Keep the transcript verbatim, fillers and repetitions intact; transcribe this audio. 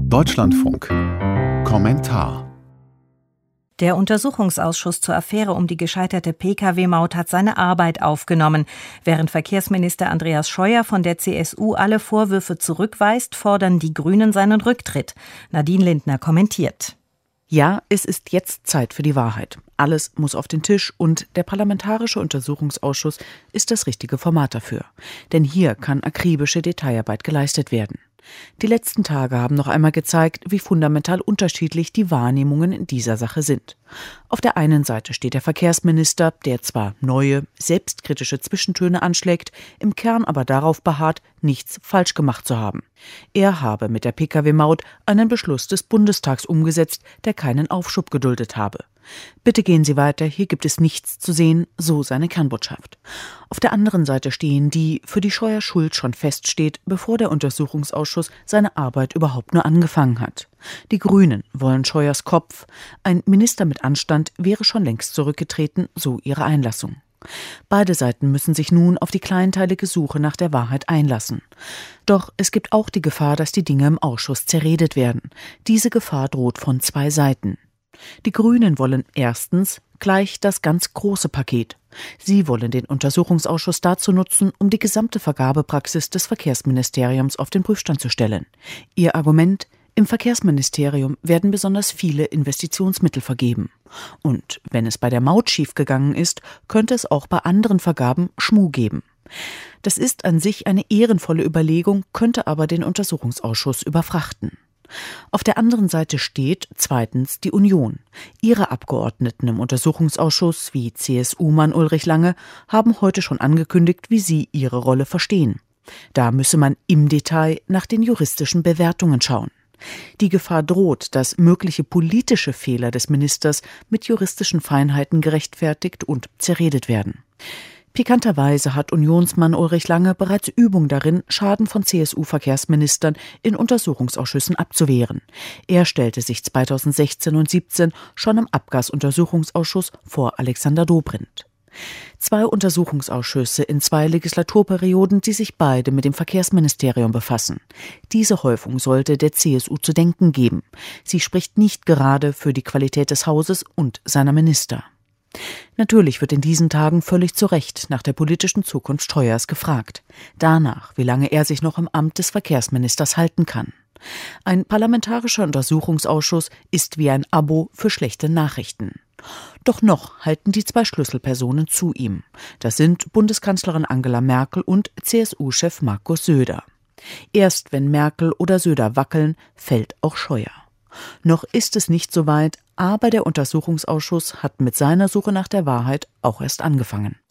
Deutschlandfunk. Kommentar. Der Untersuchungsausschuss zur Affäre um die gescheiterte P K W-Maut hat seine Arbeit aufgenommen. Während Verkehrsminister Andreas Scheuer von der C S U alle Vorwürfe zurückweist, fordern die Grünen seinen Rücktritt. Nadine Lindner kommentiert. Ja, es ist jetzt Zeit für die Wahrheit. Alles muss auf den Tisch und der Parlamentarische Untersuchungsausschuss ist das richtige Format dafür. Denn hier kann akribische Detailarbeit geleistet werden. Die letzten Tage haben noch einmal gezeigt, wie fundamental unterschiedlich die Wahrnehmungen in dieser Sache sind. Auf der einen Seite steht der Verkehrsminister, der zwar neue, selbstkritische Zwischentöne anschlägt, im Kern aber darauf beharrt, nichts falsch gemacht zu haben. Er habe mit der P K W-Maut einen Beschluss des Bundestags umgesetzt, der keinen Aufschub geduldet habe. Bitte gehen Sie weiter, hier gibt es nichts zu sehen, so seine Kernbotschaft. Auf der anderen Seite stehen die, für die Scheuer Schuld schon feststeht, bevor der Untersuchungsausschuss seine Arbeit überhaupt nur angefangen hat. Die Grünen wollen Scheuers Kopf. Ein Minister mit Anstand wäre schon längst zurückgetreten, so ihre Einlassung. Beide Seiten müssen sich nun auf die kleinteilige Suche nach der Wahrheit einlassen. Doch es gibt auch die Gefahr, dass die Dinge im Ausschuss zerredet werden. Diese Gefahr droht von zwei Seiten. Die Grünen wollen erstens gleich das ganz große Paket. Sie wollen den Untersuchungsausschuss dazu nutzen, um die gesamte Vergabepraxis des Verkehrsministeriums auf den Prüfstand zu stellen. Ihr Argument: Im Verkehrsministerium werden besonders viele Investitionsmittel vergeben. Und wenn es bei der Maut schiefgegangen ist, könnte es auch bei anderen Vergaben Schmuh geben. Das ist an sich eine ehrenvolle Überlegung, könnte aber den Untersuchungsausschuss überfrachten. Auf der anderen Seite steht zweitens die Union. Ihre Abgeordneten im Untersuchungsausschuss, wie C S U-Mann Ulrich Lange, haben heute schon angekündigt, wie sie ihre Rolle verstehen. Da müsse man im Detail nach den juristischen Bewertungen schauen. Die Gefahr droht, dass mögliche politische Fehler des Ministers mit juristischen Feinheiten gerechtfertigt und zerredet werden. Pikanterweise hat Unionsmann Ulrich Lange bereits Übung darin, Schaden von C S U-Verkehrsministern in Untersuchungsausschüssen abzuwehren. Er stellte sich zweitausendsechzehn und siebzehn schon im Abgasuntersuchungsausschuss vor Alexander Dobrindt. Zwei Untersuchungsausschüsse in zwei Legislaturperioden, die sich beide mit dem Verkehrsministerium befassen. Diese Häufung sollte der C S U zu denken geben. Sie spricht nicht gerade für die Qualität des Hauses und seiner Minister. Natürlich wird in diesen Tagen völlig zu Recht nach der politischen Zukunft Scheuers gefragt. Danach, wie lange er sich noch im Amt des Verkehrsministers halten kann. Ein parlamentarischer Untersuchungsausschuss ist wie ein Abo für schlechte Nachrichten. Doch noch halten die zwei Schlüsselpersonen zu ihm. Das sind Bundeskanzlerin Angela Merkel und C S U-Chef Markus Söder. Erst wenn Merkel oder Söder wackeln, fällt auch Scheuer. Noch ist es nicht so weit, aber der Untersuchungsausschuss hat mit seiner Suche nach der Wahrheit auch erst angefangen.